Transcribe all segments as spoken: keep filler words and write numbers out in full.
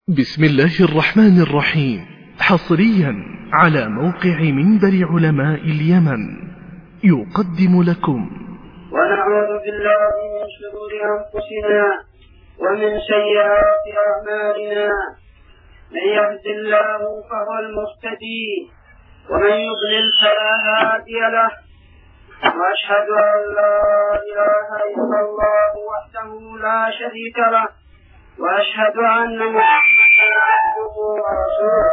بسم الله الرحمن الرحيم، حصريا على موقع منبر علماء اليمن يقدم لكم. ونعوذ بالله من شرور أنفسنا ومن سيئات أعمالنا، من يهد الله فهو المهتدي ومن يضلل فلا هادي له، وأشهد أن لا إله إلا الله وحده لا شريك له، وأشهد أن محمدا عبده ورسوله.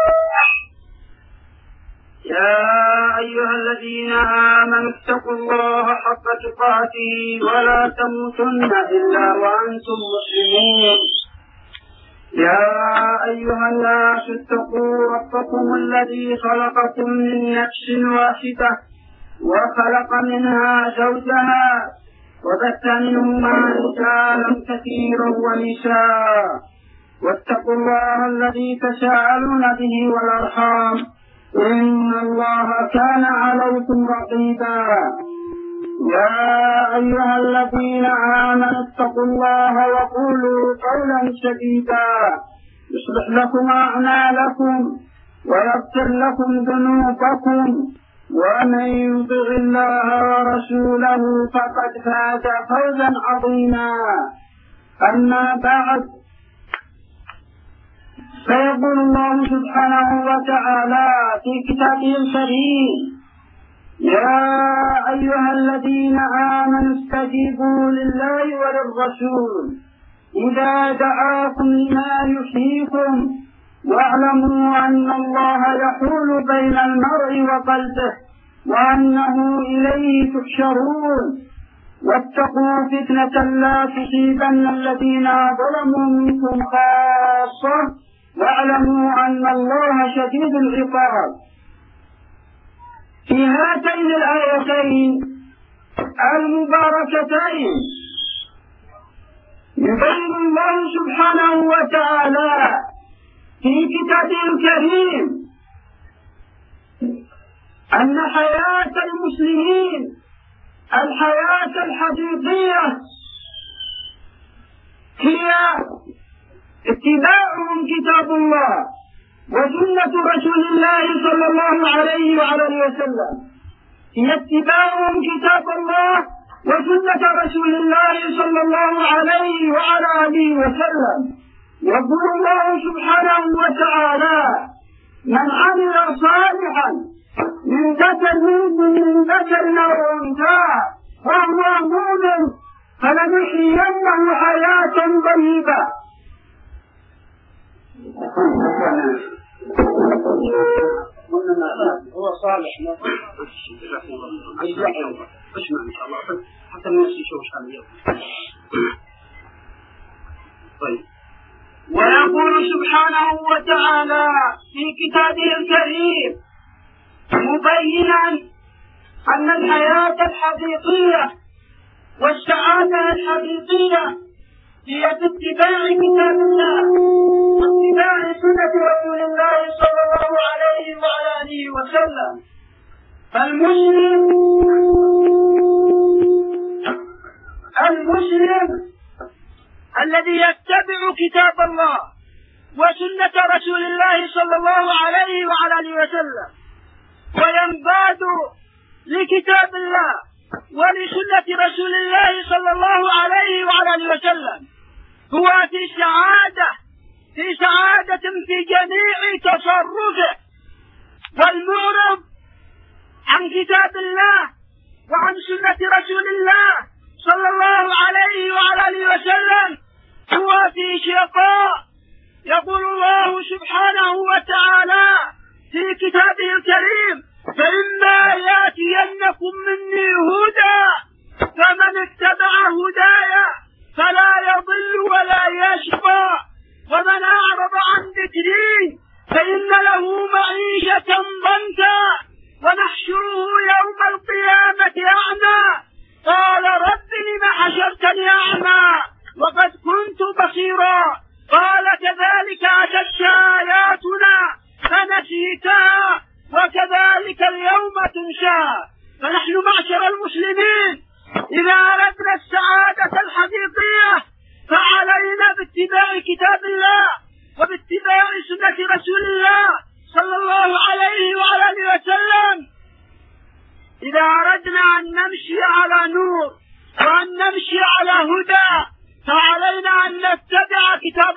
يا أيها الذين آمنوا اتقوا الله حق تقاته ولا تموتن إلا وأنتم مسلمون. يا أيها الناس اتقوا ربكم الذي خلقكم من نفس واحدة وخلق منها زوجها وبث منهما رجالا كثيرا ونساء، واتقوا الله الذي تساءلون به والأرحام، إن الله كان عليكم رقيبا. يا أيها الذين آمنوا اتقوا الله وقولوا قولا سديدا يصلح لكم أعمالكم ويغفر لكم ذنوبكم، ومن يطع الله ورسوله فقد فاز فوزا عظيما. أما بعد، فيقول الله سبحانه وتعالى في كتابه الكريم: يا أيها الذين آمنوا استجيبوا لله وللرسول إذا دعاكم لما يحييكم، واعلموا أن الله يحول بين المرء وقلبه وأنه إليه تحشرون. واتقوا فتنة لا تصيبن الذين ظلموا منكم خاصة، واعلموا أن الله شديد العقاب. في هاتين الآيتين المباركتين يبين الله سبحانه وتعالى في كتابه الكريم أن حياة المسلمين الحياة الحقيقية هي اتباعهم كتاب الله وسنة رسول الله صلى الله عليه وعلى وسلم، هي اتباعهم كتاب الله وسنة رسول الله صلى الله عليه وعلى آله وسلم. يقول الله سبحانه وتعالى: من عمل صالحا من ذكر من ذكر أو أنثى وهو مؤمن فلنحيينه حياة طيبة. هو صالح اسمع إن شاء الله حتى الناس يشوفوا اليوم. طيب، ويقول سبحانه وتعالى في كتابه الكريم مبينا أن الحياة الحقيقية والسعادة الحقيقية هي باتباع كتاب الله واتباع سنة رسول الله صلى الله عليه وعلى آله وسلم. فالمسلم المسلم الذي يتبع كتاب الله وسنة رسول الله صلى الله عليه وعلى آله وسلم وينباد لكتاب الله ولسنة رسول الله صلى الله عليه وعلى آله وسلم هو في سعادة في سعادة في جميع تصرفه. والمعرض عن كتاب الله وعن سنة رسول الله صلى الله عليه وعلى آله وسلم هو في شقاء. يقول الله سبحانه وتعالى في كتابه الكريم: فإما يأتينكم مني هدى فمن اتبع هدايا فلا يضل ولا يشقى، ومن أعرض عن ذكري فإن له معيشة ضنكا ونحشره يوم القيامة أعمى قال رب لم حشرتني أعمى وقد كنت بصيرا قال كذلك أتتك آياتنا فنسيتها وكذلك اليوم تنسى. فنحن معشر المسلمين إذا أردنا السعادة الحقيقية فعلينا باتباع كتاب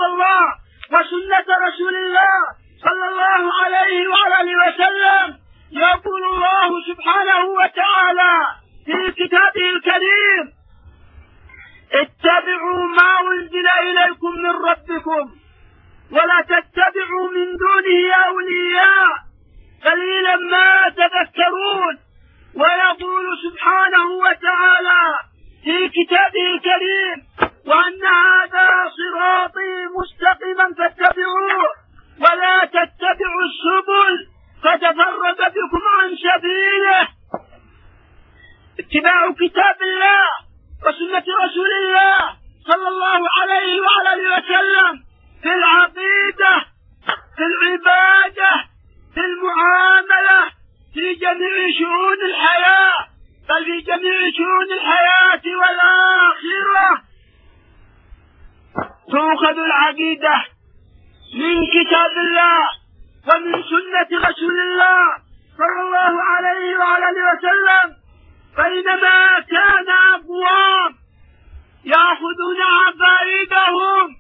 الله وسنة رسول الله صلى الله عليه وعلى آله وسلم يقول الله سبحانه وتعالى في كتابه الكريم: اتبعوا ما أنزل إليكم من ربكم ولا تتبعوا من دونه أولياء قليلا ما تذكرون. ويقول سبحانه وتعالى في كتابه الكريم: وأن هذا صراطي مستقيما فاتبعوه ولا تتبعوا السبل فتفرق بكم عن سبيله. اتباع كتاب الله وسنة رسول الله صلى الله عليه وعلى آله وسلم في العقيدة، في العبادة، في المعاملة، في جميع شؤون الحياة، بل في جميع شؤون الحياة والآخرة. تؤخذ العقيدة من كتاب الله ومن سنة رسول الله صلى الله عليه وعلى آله وسلم. بينما كان أقوام يأخذون عقائدهم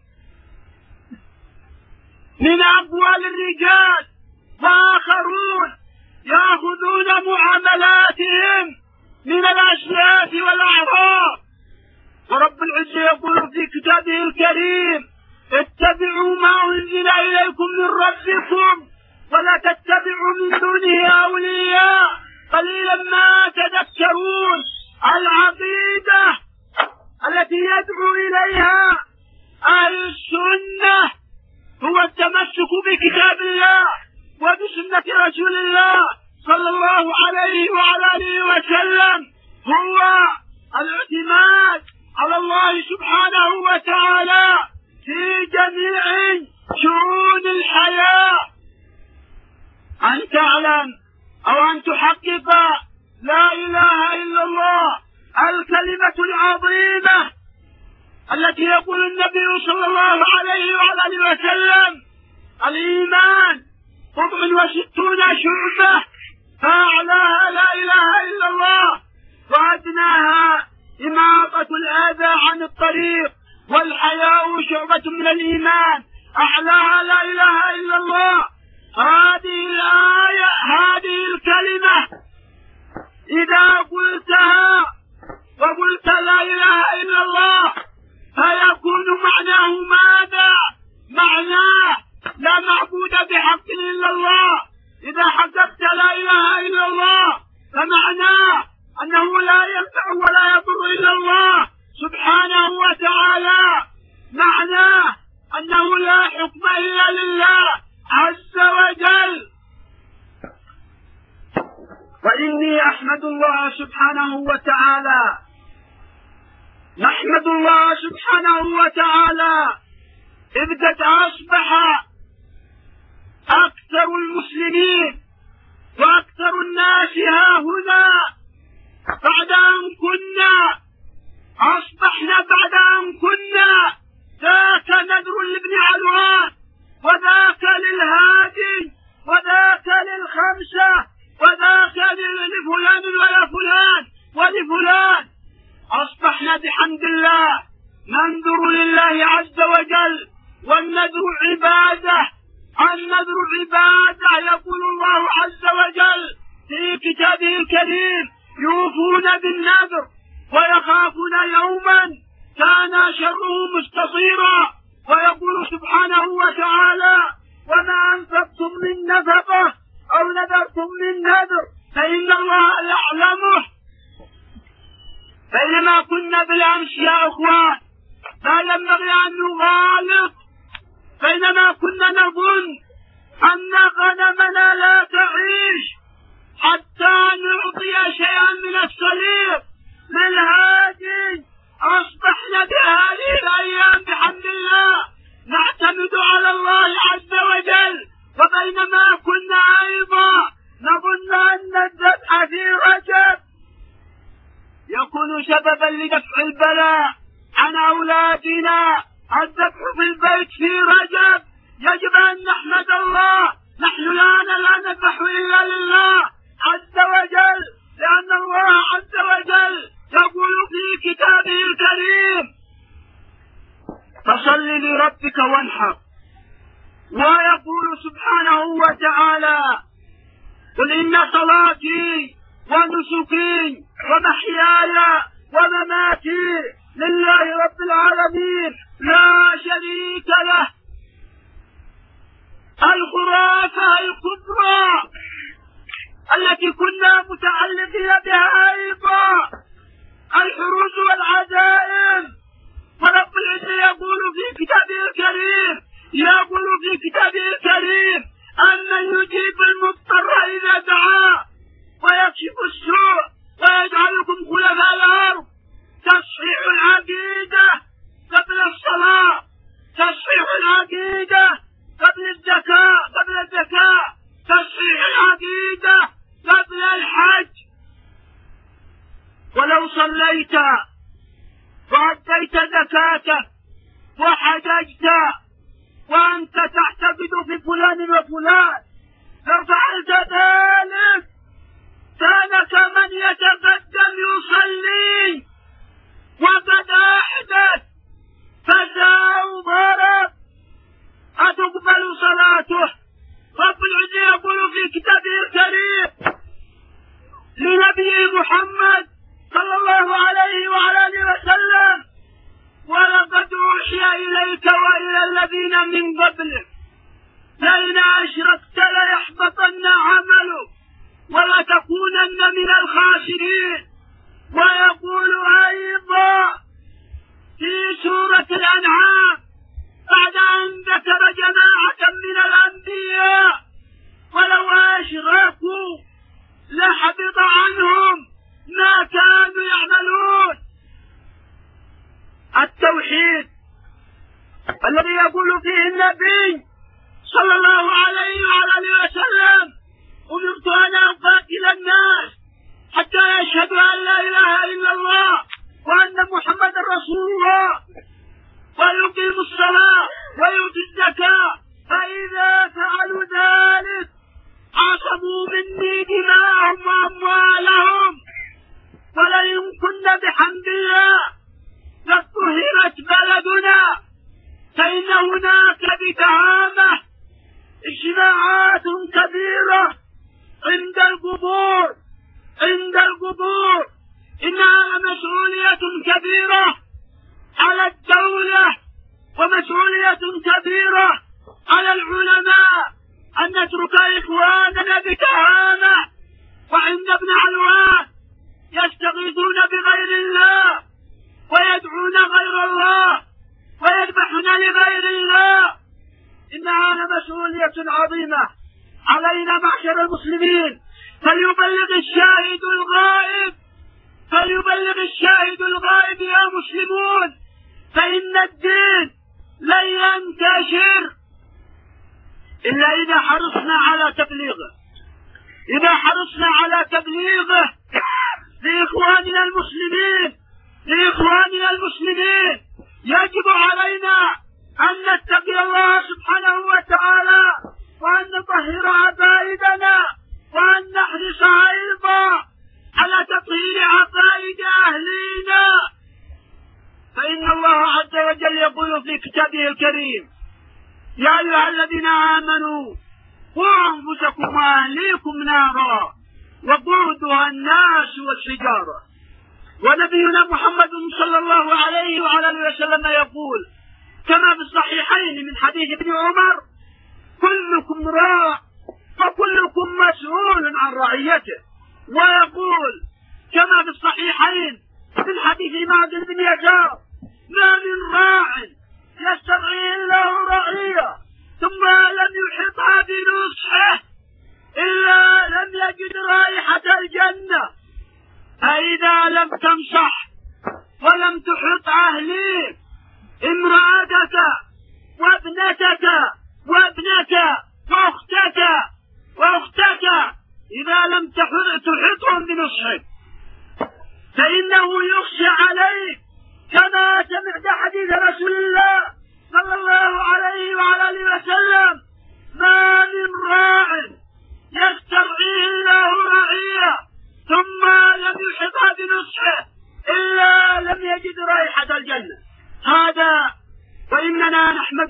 من أقوال الرجال، وآخرون يأخذون معاملاتهم من الأشياء والأعراض. ورب العزة يقول في كتابه الكريم: اتبعوا ما أنزل إليكم من ربكم ولا تتبعوا من دونه أولياء قليلا ما تذكرون. العقيدة التي يدعو إليها أهل السنة هو التمسك بكتاب الله وبسنة رسول الله صلى الله عليه وعلى آله وسلم، هو الاعتماد على الله سبحانه وتعالى في جميع شؤون الحياة. أن تعلم أو أن تحقق لا إله إلا الله الكلمة العظيمة التي يقول النبي صلى الله عليه وعلى آله وسلم: الإيمان بضع وستون شعبة، فأعلاها لا إله إلا الله وأدناها إماطة الأذى عن الطريق، والحياء شعبة من الإيمان، أعلاها لا إله إلا الله. هذه الآية، هذه الكلمة إذا قلتها وقلت لا إله إلا الله فيكون معناه ماذا؟ معناه لا معبود بحق إلا الله. إذا حققت لا إله إلا الله فمعناه أنه لا ينفع ولا يضر إلا الله سبحانه وتعالى، معناه أنه لا حكم إلا لله عز وجل. وإني أحمد الله سبحانه وتعالى، نحمد الله سبحانه وتعالى إذ قد أصبح أكثر المسلمين وأكثر الناس ها هنا بعد أن كنا أصبحنا بعد أن كنا ذاك نذر لابن علوان وذاك للهادي وذاك للخمسة وذاك لفلان ولا فلان ولفلان، أصبحنا بحمد الله ننذر لله عز وجل. والنذر عبادة، النذر عبادة. يقول الله عز وجل في كتابه الكريم: يوفون بالنذر ويخافون يوما كان شره مستطيرا. ويقول سبحانه وتعالى: وما أنفقتم من نفقة أو نذرتم من نذر فإن الله يعلمه. بينما كنا بالأمس يا أخوان لا ينبغي أن نغالط، بينما كنا نظن أن غنمنا لا تعيش حتى نعطي شيئا من الصليب للهادي، أصبحنا بهذه الأيام بحمد الله نعتمد على الله عز وجل. وبينما كنا أيضا نظن أن الذبح في رجب يكون سببا لدفع البلاء عن أولادنا، الذبح في البيت الحق. ويقول سبحانه وتعالى: قل إن صلاتي ونسكي ومحياي ومماتي لله رب العالمين لا شريك له. الخرافة الكبرى التي كنا متعلقين بها أيضا الحروز والعزائم. ورب العزة يقول في كتابه الكريم يقول في كتابه الكريم أن يجيب المضطر إذا دعاه ويكشف السوء ويجعلكم خلفاء الأرض. تصحيح العقيدة قبل الصلاة، تصحيح العقيدة قبل الزكاة قبل الزكاة تصحيح العقيدة قبل الحج. ولو صليت وأديت زكاتك وحججت وأنت تعتقد في فلان وفلان لو فعلت ذلك كان كمن يتقدم يصلي وقد أحدث فزع وضرب أتقبل صلاته. رب العزة يقول في كتابه الكريم لنبي محمد صلى الله عليه وعلى آله وسلم: ولقد أوحي إليك وإلى الذين من قبلك لئن أشركت ليحبطن عملك ولتكونن من الخاسرين. ويقول أيضا في سورة الأنعام بعد أن ذكر جماعة من الأنبياء: ولو أشركوا لحبط عنهم ما كانوا يعملون. التوحيد الذي يقول فيه النبي صلى الله عليه وعلى آله وسلم: أمرت أن أقاتل الناس حتى يشهدوا أن لا إله إلا الله وأن محمد رسول الله ويقيموا الصلاة ويؤتوا الزكاة فإذا فعلوا ذلك عصموا مني دماءهم وأموالهم ولئن كن بحمد الله قد طهرت بلدنا. فإن هناك بتهامة اجتماعات كبيرة عند القبور عند القبور إنها مسؤولية كبيرة على الدولة ومسؤولية كبيرة على العلماء أن نترك إخواننا بتهامة وعند ابن علوان يستغيثون بغير الله ويدعون غير الله ويذبحون لغير الله. إنها مسؤولية عظيمة علينا معشر المسلمين. فليبلغ الشاهد الغائب فليبلغ الشاهد الغائب يا مسلمون، فإن الدين لن ينتشر إلا إذا حرصنا على تبليغه إذا حرصنا على تبليغه لإخواننا المسلمين لإخواننا المسلمين يجب علينا أن نتقي الله سبحانه وتعالى وأن نطهر عقائدنا وأن نحرص أيضا على تطهير عقائد أهلنا. فإن الله عز وجل يقول في كتابه الكريم: يا أيها الذين آمنوا قوا أنفسكم وأهليكم نارا وقودها الناس والحجارة. ونبينا محمد صلى الله عليه وعلى آله وسلم يقول كما في الصحيحين من حديث ابن عمر: كلكم راع وكلكم مسؤول عن رعيته. ويقول كما في الصحيحين من حديث معاذ بن يسار: ما من راع يسترعيه الله رعية ثم لم يحطها بنصحه إلا لم يجد رائحة الجنة. فإذا لم تنصح ولم تحط أهليك امرأتك وابنتك وابنك وأختك وأختك إذا لم تحطهم بنصحك فإنه يخشى عليك، كما سمعت حديث رسول الله صلى الله عليه وعلى آله وسلم: ما من راع يسترعيه الله رعية ثم لم يحطها بنصحه إلا لم يجد رائحة الجنة. هذا وإننا نحمد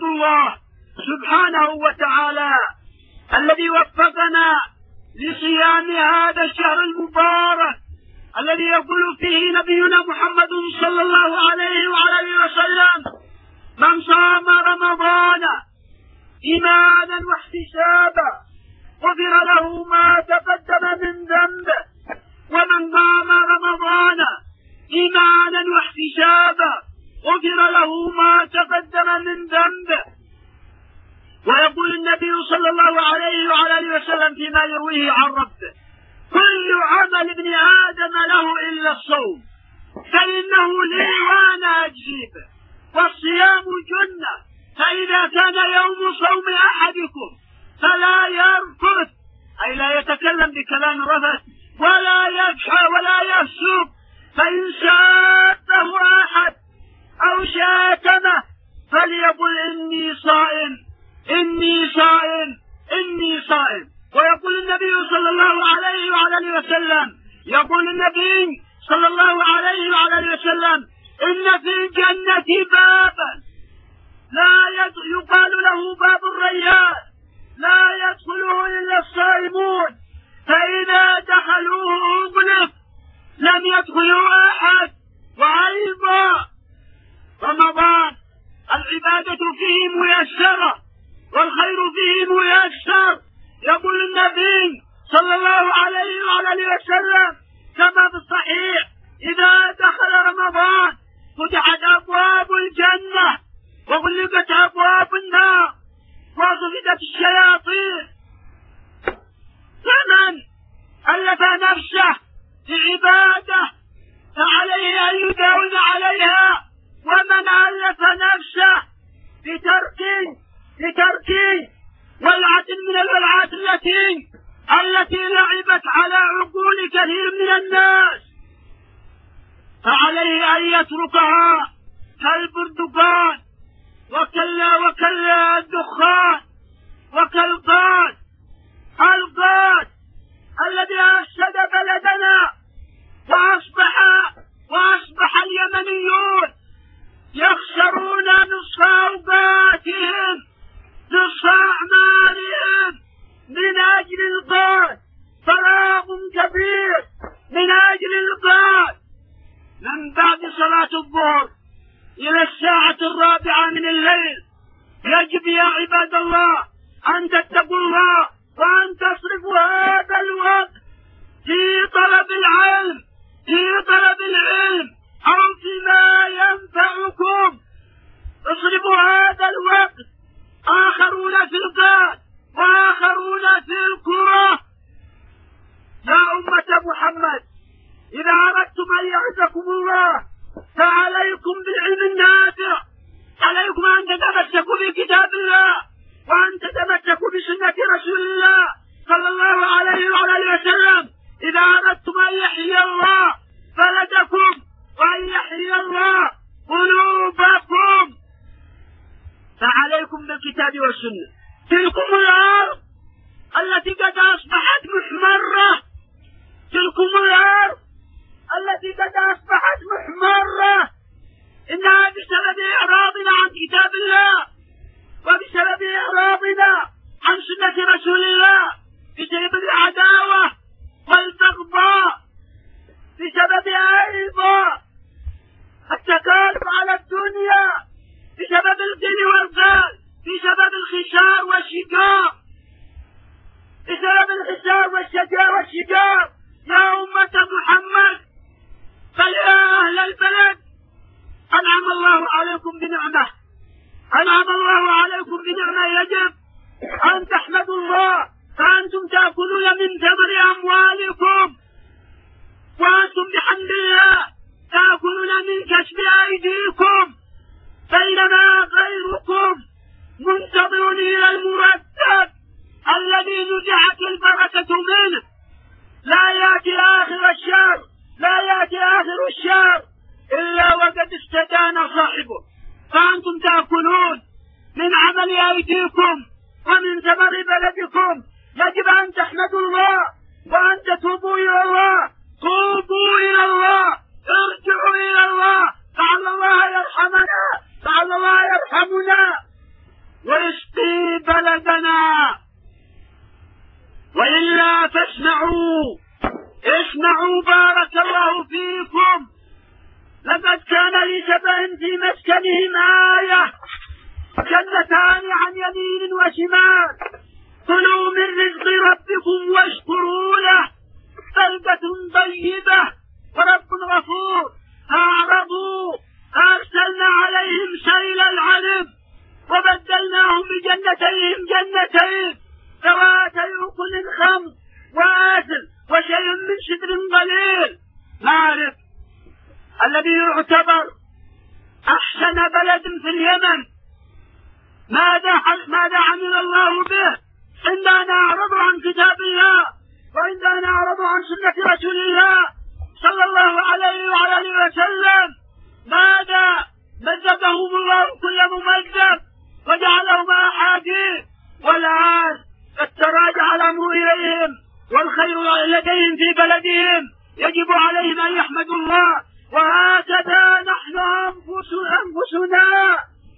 أحمد الله سبحانه وتعالى الذي وفقنا لصيام هذا الشهر المبارك الذي يقول فيه نبينا محمد صلى الله عليه وعلى وسلم: من صام رمضان إيمانا واحتسابا غفر له ما تقدم من ذنبه، ومن قام رمضان إيمانا واحتسابا غفر له ما تقدم من ذنبه. ويقول النبي صلى الله عليه وعلى وسلم فيما يرويه عن ربه: كل عمل ابن آدم له إلا الصوم فإنه لي وأنا أجزي به، والصيام جنة، فإذا كان يوم صوم أحدكم فلا يرفث، أي لا يتكلم بكلام رفث، ولا يجحى ولا يفسق، فإن شاته أحد أو شاتمه فليقل إني صائم إني صائم إني صائم. ويقول النبي صلى الله عليه وعلى وسلم يقول النبي صلى الله عليه وعلى وسلم: إن في الجنة بابا لا يقال له باب الريان لا يدخله إلا الصائمون، فإذا دخلوه أغلق لم يدخلوا أحد. وأيضا رمضان العبادة فيه ميسرة والخير فيه ميسر. يقول النبي صلى الله عليه وعلى وسلم كما في الصحيح: إذا دخل رمضان فتحت أبواب الجنة وغلقت أبواب النار وصفدت الشياطين. فمن ألف نفسه بعبادة فعليه أن يداوم عليها، ومن ألف نفسه بترك بترك ولعة من الولعات التي التي لعبت على عقول كثير من الناس فعليه أن يتركها كالبردقان وكلا وكلا الدخان وكالقاد القاد الذي أفسد بلدنا، وأصبح وأصبح اليمنيون يخسرون نصف أوقاتهم نصف أعمالهم من أجل القاد، فراغ كبير من أجل القاد. من بعد صلاة الظهر إلى الساعة الرابعة من الليل يجب يا عباد الله أن تتقوا الله وأن تصرفوا هذا الوقت في طلب العلم في طلب العلم أو فيما ينفعكم. اصرفوا هذا الوقت. آخرون في القاد وآخرون في الكرة. يا أمة محمد، إذا أردتم أن يعزكم الله فعليكم بالعلم النافع، عليكم أن تتمسكوا بكتاب الله وأن تتمسكوا بسنة رسول الله صلى الله عليه وعلى وسلم. إذا أردتم أن يحيي الله بلدكم وأن يحيي الله قلوبكم فعليكم بالكتاب والسنة. تلكم الأرض التي قد أصبحت محمرة تلكم الأرض التي قد أصبحت محمرة إنها بسبب إعراضنا عن كتاب الله وبسبب إعراضنا عن سنة رسول الله، بسبب العداوة والبغضاء، بسبب أيضا التكالب على الدنيا، بسبب الغل والغال، بسبب الخشار والشقاق، بسبب الخشار والشجار والشقاق. يا أمة محمد، فيا أهل البلد، أنعم الله عليكم بنعمة أنعم الله عليكم بنعمة يجب أن تحمدوا الله، فأنتم تأكلون من ثمر أموالكم، وأنتم بحمد الله تأكلون من كسب أيديكم، بينما غيركم منتظرون إلى المرتب الذي نزعت البركة منه. لا يأتي آخر الشهر لا يأتي آخر الشهر إلا وقد استدان صاحبه، فأنتم تأكلون من عمل أيديكم ومن ثمر بلدكم. يجب أن تحمدوا الله وأن تتوبوا إلى الله. توبوا إلى الله، ارجعوا إلى الله، لعل الله يرحمنا لعل الله يرحمنا. بلدنا، وإلا فاسمعوا اسمعوا بارك الله فيكم. لقد كان لسبأ في مسكنهم آية، جنتان عن يمين وشمال، كلوا من رزق ربكم واشكروا له، بلدة طيبة ورب غفور. فأعرضوا أرسلنا عليهم سيل العرم وبدلناهم بجنتين جنتين ذواتي أكل خمر وآثل وشيء من سدر قليل. نعرف الذي يعتبر أحسن بلد في اليمن ماذا ماذا عمل الله به عندما نعرض عن كتاب الله وعندما نعرض عن سنة رسول الله صلى الله عليه وعلى اله وسلم. ماذا مزقهم الله كل ممزق وجعلهم أحاديث، والآن قد تراجع الأمر إليهم والخير لديهم في بلدهم، يجب عليهم أن يحمدوا الله. وهكذا نحن أنفسنا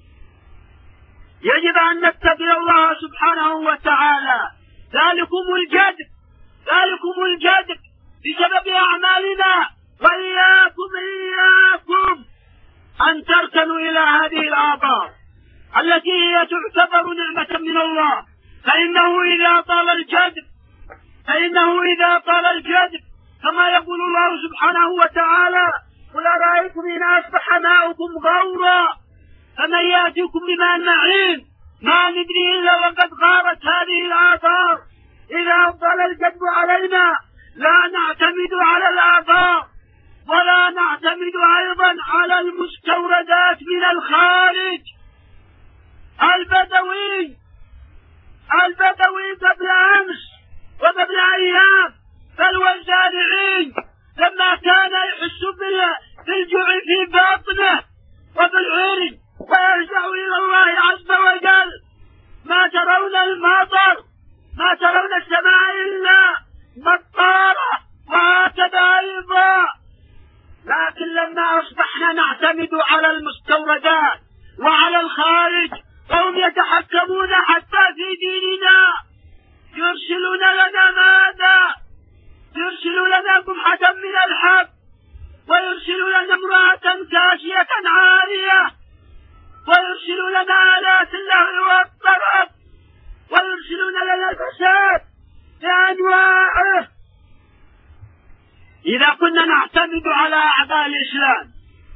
يجب أن نتقي الله سبحانه وتعالى. ذلكم الجد ذلكم الجد بسبب أعمالنا، وإياكم إياكم أن تركنوا إلى هذه الآثار التي هي تعتبر نعمة من الله. فإنه إذا طال الجد فإنه إذا طال الجد كما يقول الله سبحانه وتعالى: قل أرأيتم إن أصبح ماؤكم غورا فمن يأتيكم بماء معين. ما ندري إلا وقد غارت هذه الآثار. إذا طال الجد علينا لا نعتمد على الآثار ولا نعتمد أيضا على المستوردات من الخارج. البدوي البدوي قبل أمس وقبل أيام بل والزارعين لما كان يحس بالجوع في باطنه وبالعري ويرجع إلى الله عز وجل، ما ترون المطر ما ترون السماء إلا مطارة، وهكذا أيضا. لكن لما أصبحنا نعتمد على المستوردات وعلى الخارج وهم يتحكمون حتى في ديننا، يرسلون لنا ماذا؟ يرسلون لنا قمحة من الحب، ويرسلون لنا امرأة كاسية عارية، ويرسلون لنا آلات اللهو والطرب، ويرسلون لنا الفساد بأنواعه. إذا كنا نعتمد على أعداء الإسلام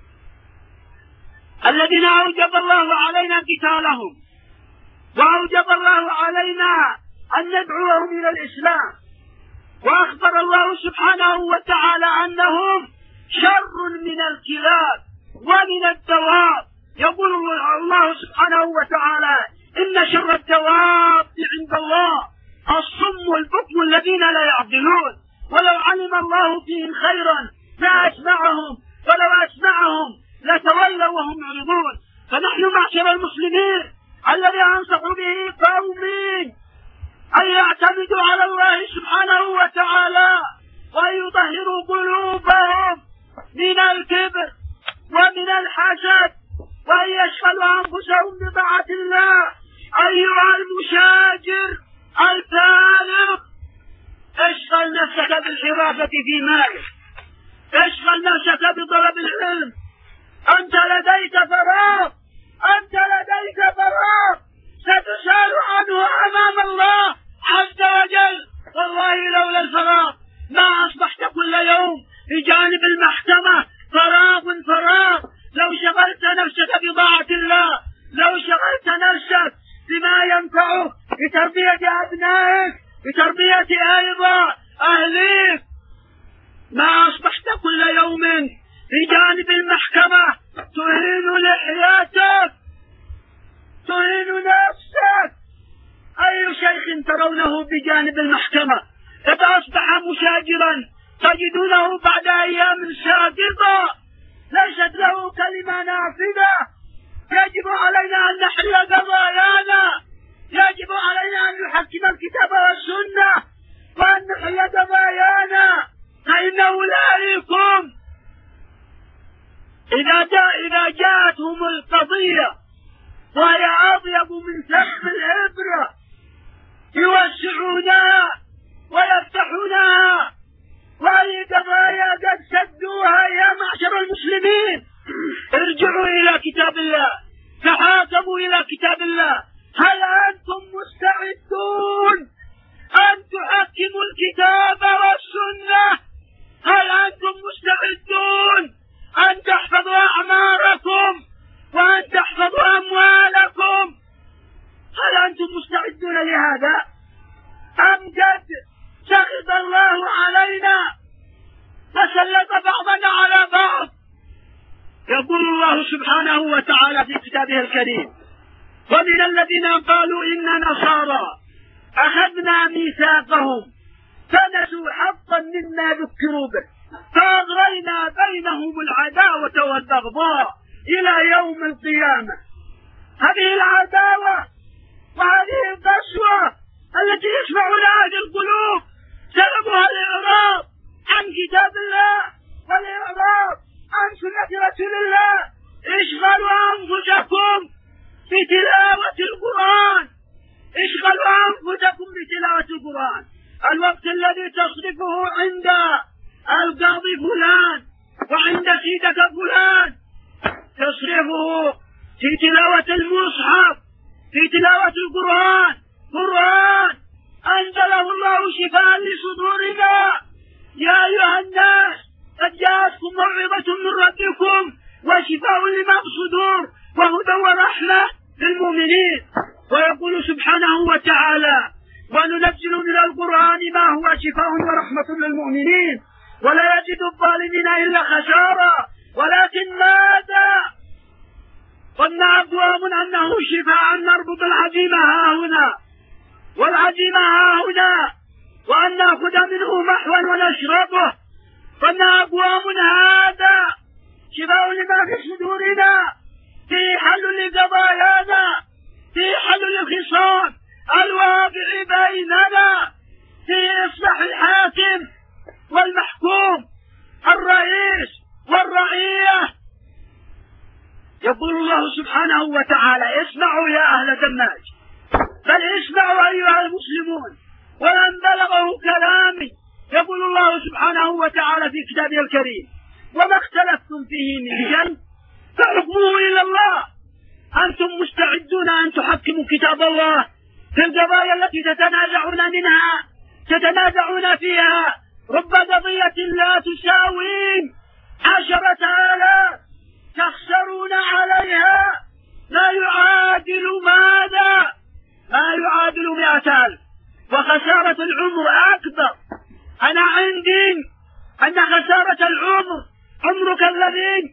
الذين أوجب الله علينا قتالهم وأوجب الله علينا أن ندعوهم إلى الإسلام، وأخبر الله سبحانه وتعالى أنهم شر من الكلاب ومن الدواب. يقول الله سبحانه وتعالى: إن شر الدواب عند الله الصم البكم الذين لا يعقلون، ولو علم الله فيهم خيرا لا أسمعهم ولو أسمعهم لتولوا وهم معرضون. فنحن معشر المسلمين الذي أنصح به قومين أن يعتمدوا على الله سبحانه وتعالى وأن يطهروا قلوبهم من الكبر ومن الحسد وأن يشغلوا أنفسهم بطاعة الله. أيها المشاجر الفارغ، اشغل نفسك بالحرافة في مالك، اشغل نفسك بطلب العلم. أنت لديك فراغ أنت لديك فراغ ستسأل عنه أمام الله عز وجل. والله لولا الفراغ ما أصبحت كل يوم بجانب المحكمة فراغ فراغ. لو شغلت نفسك بطاعة الله، لو شغلت نفسك بما ينفعك بتربية أبنائك بتربية أيضا أهليك، ما أصبحت كل يوم بجانب المحكمة تهين لحياتك تهين نفسك. أي شيخ ترونه بجانب المحكمة إذا أصبح مشاجرا تجدونه بعد أيام ساقطة ليست له كلمة نافذة. يجب علينا أن نحل قضايانا، يجب علينا أن نحكم الكتاب والسنة وأن نحل قضايانا، فإنه لايكم إذا جاء إذا جاءتهم القضية وهي أطيب من سقف الإبرة لهذا أم قد سخط الله علينا فسلط بعضنا على بعض؟ يقول الله سبحانه وتعالى في كتابه الكريم: ومن الذين قالوا إنا نصارى أخذنا ميثاقهم فنسوا حظا مما ذكروا به فأغرينا بينهم العداوة والبغضاء إلى يوم القيامة. هذه العداوة وهذه القسوة التي يسمع لها القلوب سببها الإعراض عن كتاب الله والإعراض عن سنة رسول الله. اشغلوا أنفسكم بتلاوة القرآن، اشغلوا أنفسكم بتلاوة القرآن. الوقت الذي تصرفه عند القاضي فلان وعند سيدك فلان تصرفه في تلاوة المصحف، في تلاوة القرآن. قرآن أنزله الله شفاء لصدورنا. يا أيها الناس قد جاءتكم موعظة من ربكم وشفاء لما في الصدور وهدى ورحمة للمؤمنين. ويقول سبحانه وتعالى: وننزل من القرآن ما هو شفاء ورحمة للمؤمنين ولا يجد الظالمين إلا خسارا. ولكن ماذا ظن أقوام أنه شفاء نربط العجيم ها هنا والعجيم ها هنا وأن نأخذ منه محوا ونشربه. ظن أقوام هذا شفاء لما في صدورنا، في حل لقضايانا، في حل للخصام الواقع بيننا، في إصلاح الحاكم والمحكوم، الرئيس والرعية. يقول الله سبحانه وتعالى: اسمعوا يا أهل دماج، بل اسمعوا أيها المسلمون ولن بلغه كلامي. يقول الله سبحانه وتعالى في كتابه الكريم: وما اختلفتم فيه من شيء فحكمه إلى الله. أنتم مستعدون أن تحكموا كتاب الله في القضايا التي تتنازعون منها تتنازعون فيها رب قضية لا تساوي عشرة آلاف تخسرون عليها ما يعادل ماذا؟ ما يعادل مئة ألف، وخسارة العمر أكبر. أنا عندي أن خسارة العمر عمرك الذي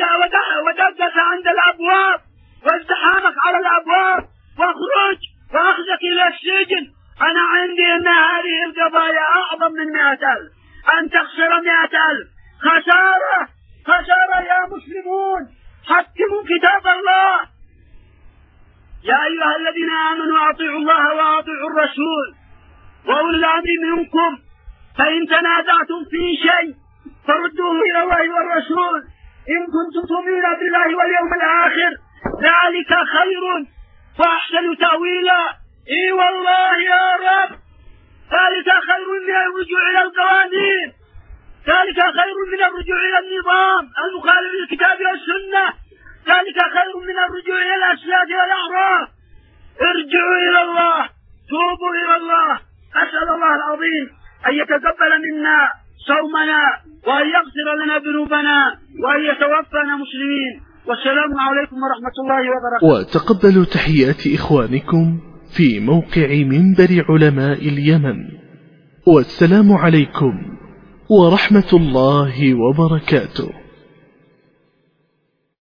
ودقك عند الأبواب وازدحامك على الأبواب واخرج وأخذك إلى السجن. أنا عندي أن هذه القضايا أعظم من مئة ألف، أن تخسر مئة ألف خسارة. خسارة يا مسلمون، حكموا كتاب الله. يا أيها الذين آمنوا أطيعوا الله وأطيعوا الرسول وأولي الأمر منكم، فإن تنازعتم في شيء فردوه إلى الله والرسول إن كنتم تؤمنون بالله واليوم الآخر، ذلك خير وأحسن تأويلا. إي والله يا رب، ذلك خير من الرجوع إلى القوانين، ذلك خير من الرجوع إلى النظام المخالف للكتاب والسنة، ذلك خير من الرجوع إلى الأسلاك والأعراف. ارجعوا إلى الله، توبوا إلى الله. أسأل الله العظيم أن يتقبل منا صومنا وأن يغفر لنا ذنوبنا وأن يتوفانا مسلمين. والسلام عليكم ورحمة الله وبركاته. وتقبلوا تحيات إخوانكم في موقع منبر علماء اليمن، والسلام عليكم ورحمة الله وبركاته.